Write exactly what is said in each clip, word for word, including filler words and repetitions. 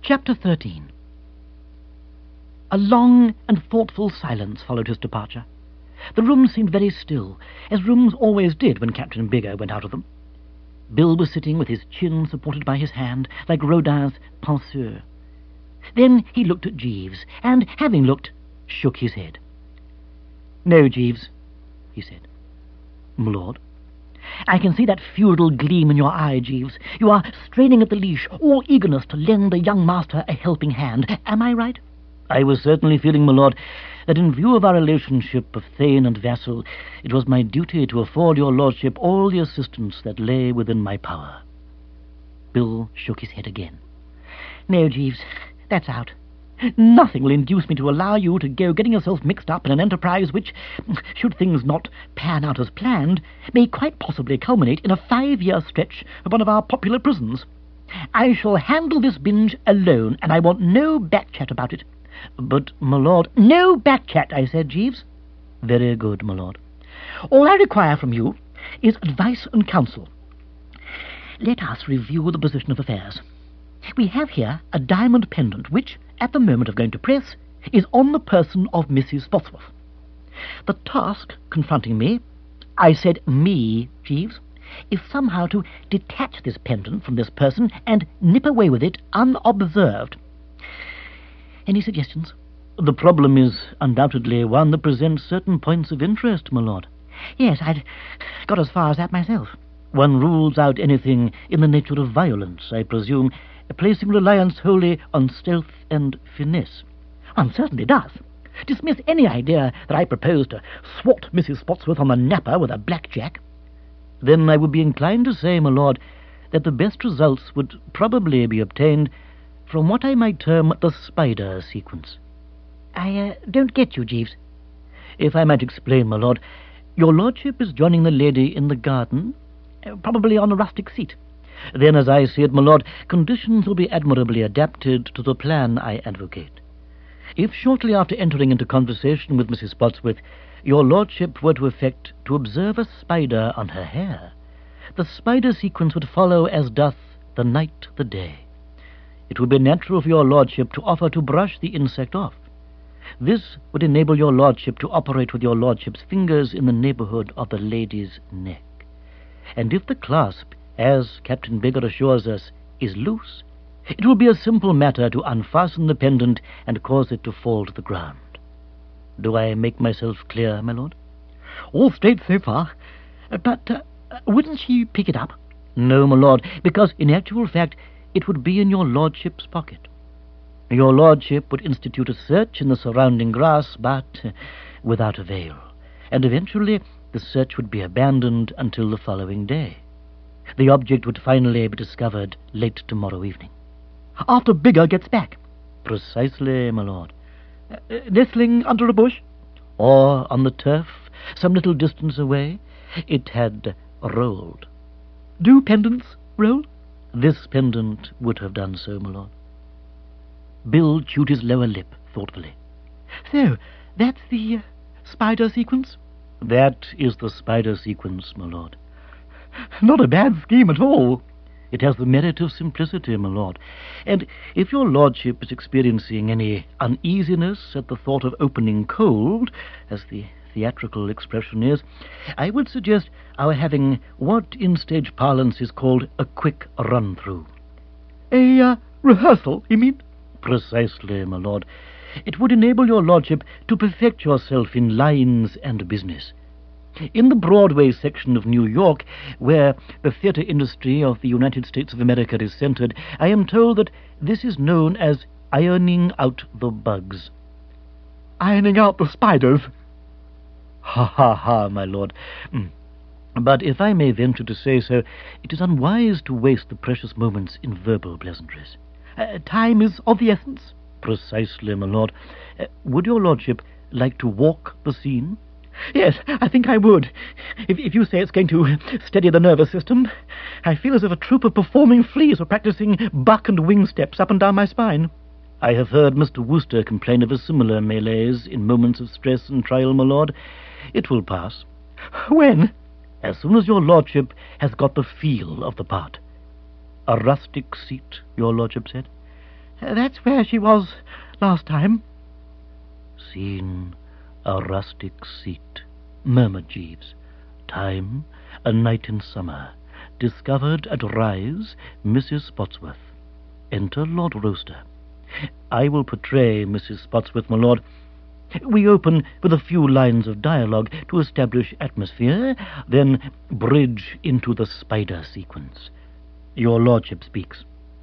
Chapter thirteen. A long and thoughtful silence followed his departure. The room seemed very still, as rooms always did when Captain Bigger went out of them. Bill was sitting with his chin supported by his hand, like Rodin's penseur. Then he looked at Jeeves, and, having looked, shook his head. "No, Jeeves," he said. "My lord?" "I can see that feudal gleam in your eye, Jeeves. You are straining at the leash, all eagerness to lend the young master a helping hand. Am I right?" "I was certainly feeling, my lord, that in view of our relationship of thane and vassal, it was my duty to afford your lordship all the assistance that lay within my power." Bill shook his head again. "No, Jeeves, that's out. Nothing will induce me to allow you to go getting yourself mixed up in an enterprise which, should things not pan out as planned, may quite possibly culminate in a five-year stretch of one of our popular prisons. I shall handle this binge alone, and I want no back-chat about it." "But, my lord—" "No back-chat, I said, Jeeves." "Very good, my lord." "All I require from you is advice and counsel. Let us review the position of affairs. We have here a diamond pendant which, at the moment of going to press, is on the person of Missus Spotsworth. The task confronting me, I said me, Jeeves, is somehow to detach this pendant from this person and nip away with it unobserved. Any suggestions?" "The problem is undoubtedly one that presents certain points of interest, my lord." "Yes, I'd got as far as that myself." "One rules out anything in the nature of violence, I presume, placing reliance wholly on stealth and finesse." "One certainly does. Dismiss any idea that I propose to swat Missus Spotsworth on the napper with a blackjack." "Then I would be inclined to say, my lord, that the best results would probably be obtained from what I might term the spider sequence." "I uh, don't get you, Jeeves." "If I might explain, my lord, your lordship is joining the lady in the garden, uh, probably on a rustic seat. Then, as I see it, my lord, conditions will be admirably adapted to the plan I advocate. If shortly after entering into conversation with Missus Spotsworth, your lordship were to affect to observe a spider on her hair, the spider sequence would follow as doth the night the day. It would be natural for your lordship to offer to brush the insect off. This would enable your lordship to operate with your lordship's fingers in the neighborhood of the lady's neck. And if the clasp, as Captain Bigger assures us, is loose, it will be a simple matter to unfasten the pendant and cause it to fall to the ground. Do I make myself clear, my lord?" "All straight so far. But uh, wouldn't she pick it up?" "No, my lord, because in actual fact it would be in your lordship's pocket. Your lordship would institute a search in the surrounding grass, but uh, without avail, and eventually the search would be abandoned until the following day. The object would finally be discovered late tomorrow evening." "After Bigger gets back?" "Precisely, my lord." Uh, nestling under a bush?" "Or on the turf, some little distance away. It had rolled." "Do pendants roll?" "This pendant would have done so, my lord." Bill chewed his lower lip thoughtfully. "So, that's the uh, spider sequence?" "That is the spider sequence, my lord." "Not a bad scheme at all." "It has the merit of simplicity, my lord. And if your lordship is experiencing any uneasiness at the thought of opening cold, as the theatrical expression is, I would suggest our having what in stage parlance is called a quick run-through." "A uh, rehearsal, you mean?" "Precisely, my lord. It would enable your lordship to perfect yourself in lines and business. In the Broadway section of New York, where the theater industry of the United States of America is centered, I am told that this is known as ironing out the bugs." "Ironing out the spiders?" "Ha, ha, ha, my lord. Mm. But if I may venture to say so, it is unwise to waste the precious moments in verbal pleasantries." Uh, "time is of the essence?" "Precisely, my lord. Uh, would your lordship like to walk the scene?" "Yes, I think I would. If, if you say it's going to steady the nervous system, I feel as if a troop of performing fleas were practicing buck and wing steps up and down my spine." "I have heard Mister Wooster complain of a similar malaise in moments of stress and trial, my lord. It will pass." "When?" "As soon as your lordship has got the feel of the part." "A rustic seat, your lordship said?" That's where she was last time. Scene, a rustic seat, murmured Jeeves. Time, a night in summer. Discovered at rise, Missus Spotsworth. Enter Lord Roaster. I will portray Missus Spotsworth, my lord. We open with a few lines of dialogue to establish atmosphere, then bridge into the spider sequence. Your lordship speaks.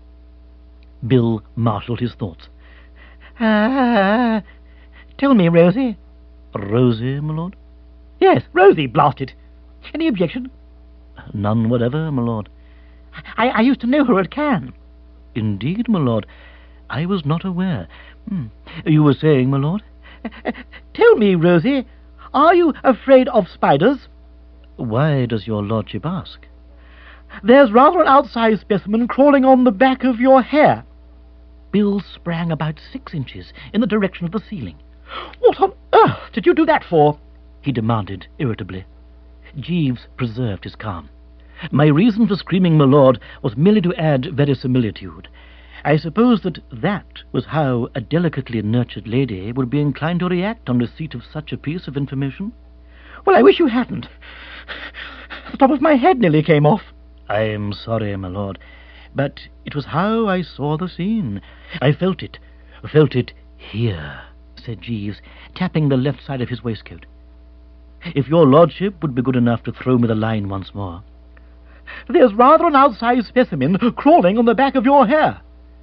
Bill marshalled his thoughts. Ah, uh, tell me, Rosie. Rosie, my lord? Yes, Rosie, blast it. Any objection? None whatever, my lord. I, I used to know her at Cannes. Indeed, my lord. I was not aware. Hmm. You were saying, my lord? Uh, tell me, Rosie, are you afraid of spiders? Why does your lordship ask? There's rather an outsized specimen crawling on the back of your hair. Bill sprang about six inches in the direction of the ceiling. What on earth did you do that for? He demanded irritably. Jeeves preserved his calm. My reason for screaming, my lord, was merely to add verisimilitude. I suppose that that was how a delicately nurtured lady would be inclined to react on receipt of such a piece of information. Well, I wish you hadn't. The top of my head nearly came off. I am sorry, my lord, but it was how I saw the scene. I felt it, felt it here, said Jeeves, tapping the left side of his waistcoat. If your lordship would be good enough to throw me the line once more. There's rather an outsized specimen crawling on the back of your hair.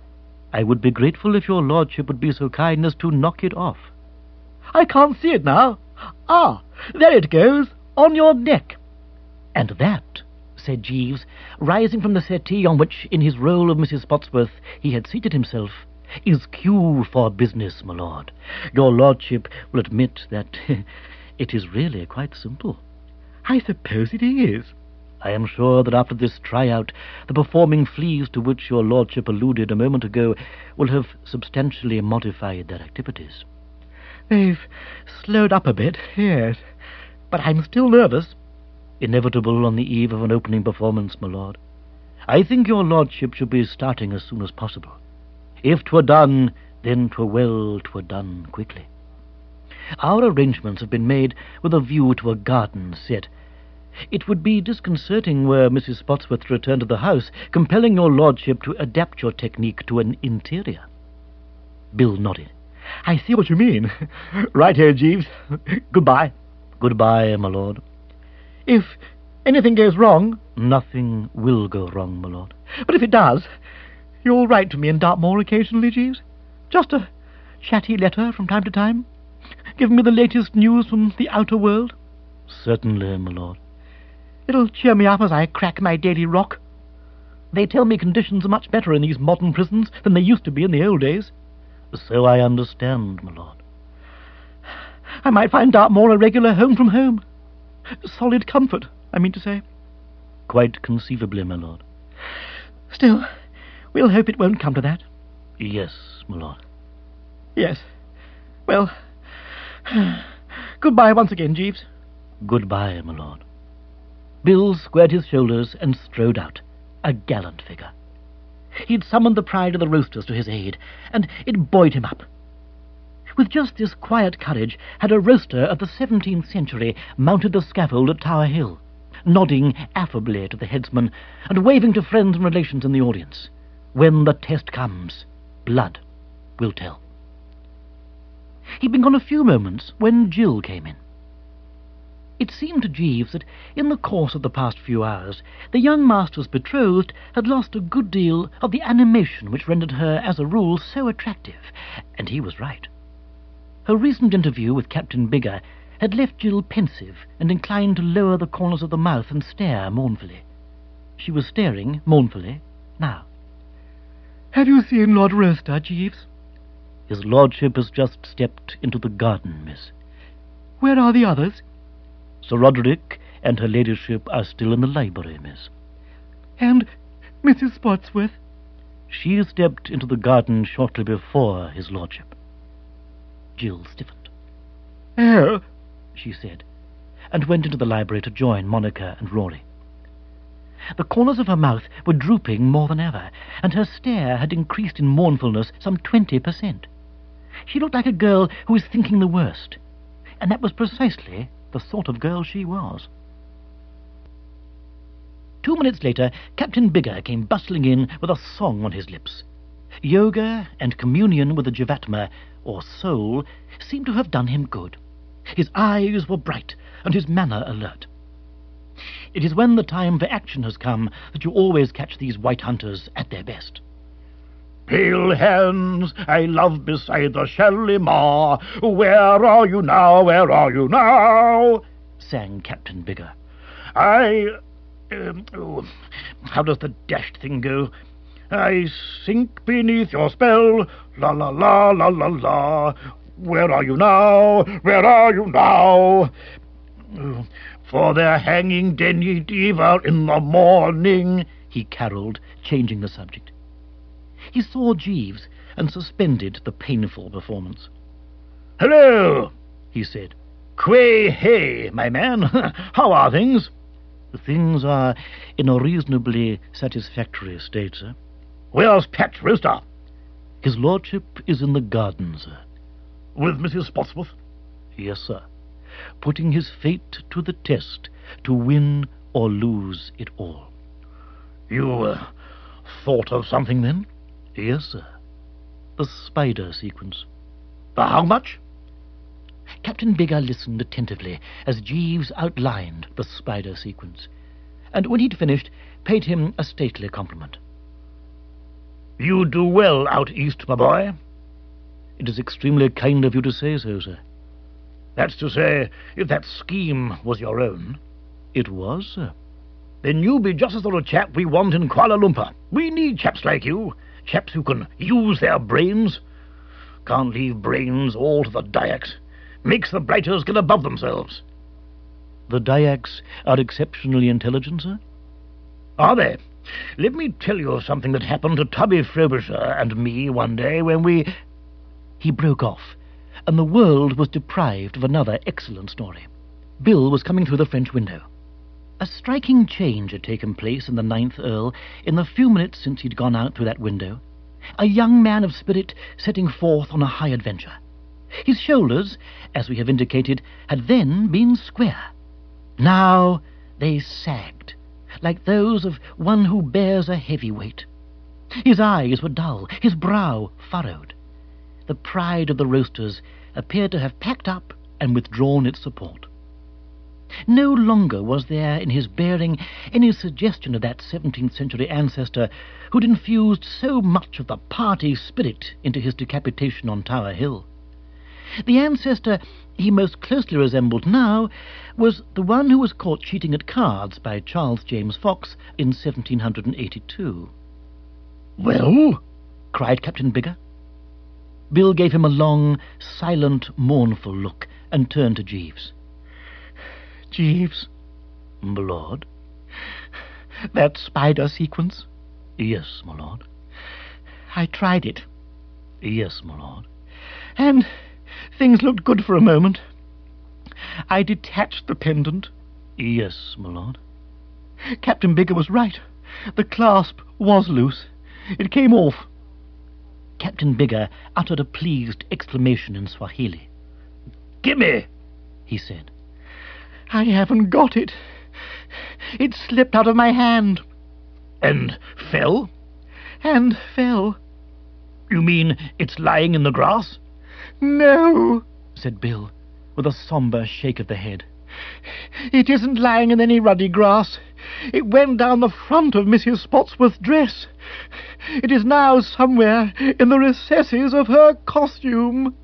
I would be grateful if your lordship would be so kind as to knock it off. I can't see it now. Ah, there it goes, on your neck. And that, said Jeeves, rising from the settee on which, in his role of Missus Spotsworth, he had seated himself, is cue for business, my lord. Your lordship will admit that it is really quite simple. I suppose it is. I am sure that after this tryout, the performing fleas to which your lordship alluded a moment ago will have substantially modified their activities. They've slowed up a bit, yes, but I'm still nervous. Inevitable on the eve of an opening performance, my lord. I think your lordship should be starting as soon as possible. If 'twere done, then 'twere well 'twere done quickly. Our arrangements have been made with a view to a garden set. It would be disconcerting were Missus Spotsworth to return to the house, compelling your lordship to adapt your technique to an interior. Bill nodded. I see what you mean. Right here, Jeeves. Goodbye. Goodbye, my lord. If anything goes wrong... Nothing will go wrong, my lord. But if it does, you'll write to me in Dartmoor occasionally, Jeeves? Just a chatty letter from time to time? Give me the latest news from the outer world? Certainly, my lord. It'll cheer me up as I crack my daily rock. They tell me conditions are much better in these modern prisons than they used to be in the old days. So I understand, my lord. I might find Dartmoor a regular home from home. Solid comfort, I mean to say. Quite conceivably, my lord. Still, we'll hope it won't come to that. Yes, my lord. Yes. Well, goodbye once again, Jeeves. Goodbye, my lord. Bill squared his shoulders and strode out, a gallant figure. He'd summoned the pride of the roasters to his aid, and it buoyed him up. With just this quiet courage had a roaster of the seventeenth century mounted the scaffold at Tower Hill, nodding affably to the headsman and waving to friends and relations in the audience. When the test comes, blood will tell. He'd been gone a few moments when Jill came in. It seemed to Jeeves that in the course of the past few hours the young master's betrothed had lost a good deal of the animation which rendered her, as a rule, so attractive, and he was right. Her recent interview with Captain Bigger had left Jill pensive and inclined to lower the corners of the mouth and stare mournfully. She was staring mournfully now. Have you seen Lord Roaster, Jeeves? His lordship has just stepped into the garden, miss. Where are the others? Sir Roderick and her ladyship are still in the library, miss. And Missus Spotsworth? She stepped into the garden shortly before his lordship. Jill stiffened. Oh, she said, and went into the library to join Monica and Rory. The corners of her mouth were drooping more than ever, and her stare had increased in mournfulness some twenty per cent. She looked like a girl who was thinking the worst, and that was precisely the sort of girl she was. Two minutes later, Captain Bigger came bustling in with a song on his lips. Yoga and communion with the Jivatma, or soul, seemed to have done him good. His eyes were bright, and his manner alert. It is when the time for action has come that you always catch these white hunters at their best. Pale hands I love beside the Shalimar, where are you now, where are you now? Sang Captain Bigger. I... Um, oh, how does the dashed thing go? I sink beneath your spell, la la la la la la. Where are you now? Where are you now? Oh, for they're hanging Denny Deaver in the morning, he caroled, changing the subject. He saw Jeeves and suspended the painful performance. Hello, he said. Quay hey, my man. How are things? Things are in a reasonably satisfactory state, sir. Where's Pat Roaster? His lordship is in the garden, sir. With Missus Spotsworth? Yes, sir. Putting his fate to the test, to win or lose it all. You uh, thought of something, then? Yes, sir. The spider sequence. The how much? Captain Bigger listened attentively as Jeeves outlined the spider sequence, and when he'd finished, paid him a stately compliment. You do well out east, my boy. It is extremely kind of you to say so, sir. That's to say, if that scheme was your own. It was, sir. Then you be just the sort of chap we want in Kuala Lumpur. We need chaps like you, chaps who can use their brains. Can't leave brains all to the Dayaks. Makes the blighters get above themselves. The Dayaks are exceptionally intelligent, sir? Are they? Let me tell you of something that happened to Tubby Frobisher and me one day when we... He broke off, and the world was deprived of another excellent story. Bill was coming through the French window. A striking change had taken place in the Ninth Earl in the few minutes since he'd gone out through that window. A young man of spirit setting forth on a high adventure. His shoulders, as we have indicated, had then been square. Now they sagged, like those of one who bears a heavy weight. His eyes were dull, his brow furrowed. The pride of the roasters appeared to have packed up and withdrawn its support. No longer was there in his bearing any suggestion of that seventeenth century ancestor who'd infused so much of the party spirit into his decapitation on Tower Hill. The ancestor he most closely resembled now was the one who was caught cheating at cards by Charles James Fox in seventeen eighty-two. "Well?" cried Captain Bigger. Bill gave him a long, silent, mournful look and turned to Jeeves. "Jeeves." "My lord?" "That spider sequence?" "Yes, my lord." "I tried it." "Yes, my lord." "And things looked good for a moment. I detached the pendant." "Yes, my lord." "Captain Bigger was right. The clasp was loose. It came off." Captain Bigger uttered a pleased exclamation in Swahili. "Gimme," he said. "I haven't got it. It slipped out of my hand." "And fell?" "And fell." "You mean it's lying in the grass?" "No," said Bill, with a sombre shake of the head. "It isn't lying in any ruddy grass. It went down the front of Missus Spotsworth's dress. It is now somewhere in the recesses of her costume."